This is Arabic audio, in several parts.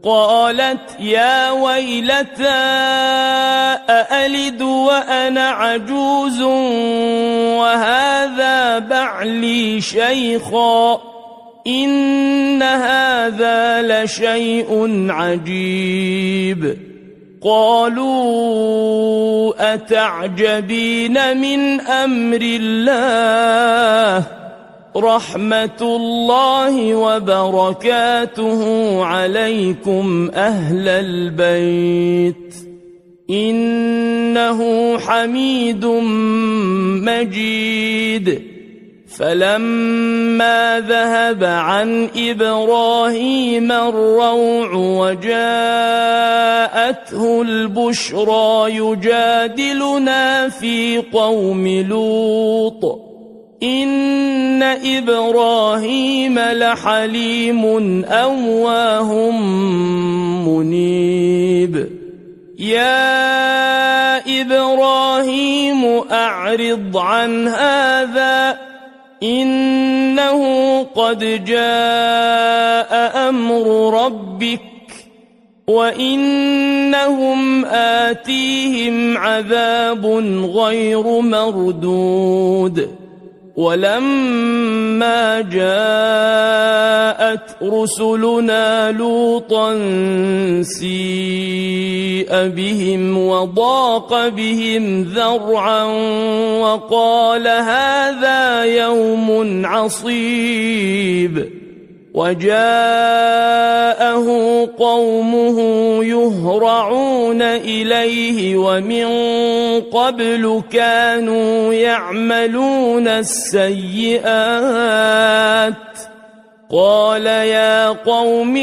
قالت يا ويلتى أألد وأنا عجوز وهذا بعلي شيخا إن هذا لشيء عجيب. قالوا أتعجبين من أمر الله رحمة الله وبركاته عليكم أهل البيت إنه حميد مجيد. فلما ذهب عن إبراهيم الروع وجاءته البشرى يجادلنا في قوم لوط إن إبراهيم لحليم أواه منيب. يا إبراهيم أعرض عن هذا إنه قد جاء أمر ربك وإنهم آتيهم عذاب غير مردود. ولما جاءت رسلنا لوطا سيء بهم وضاق بهم ذرعا وقال هذا يوم عصيب. وجاءه قومه يهرعون إليه ومن قبل كانوا يعملون السيئات. قال يا قوم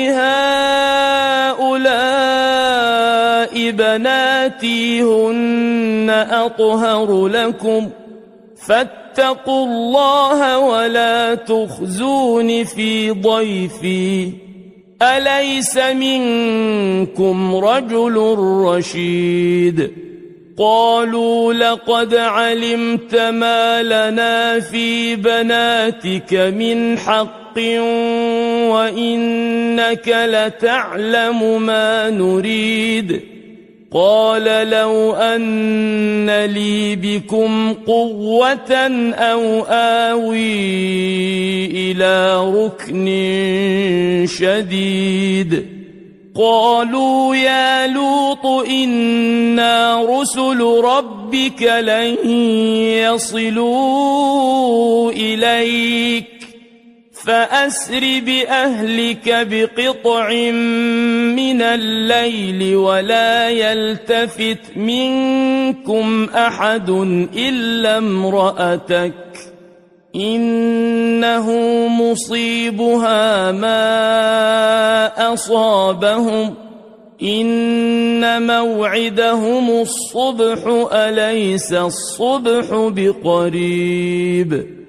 هؤلاء بناتي هن أطهر لكم فاتقوا الله ولا تخزون في ضيفي أليس منكم رجل رشيد. قالوا لقد علمت ما لنا في بناتك من حق وإنك لتعلم ما نريد. قال لو أن لي بكم قوة أو آوي إلى ركن شديد. قالوا يا لوط إنا رسل ربك لن يصلوا إليك فأسر بأهلك بقطع من الليل ولا يلتفت منكم أحد إلا امرأتك إنه مصيبها ما أصابهم إن موعدهم الصبح أليس الصبح بقريب.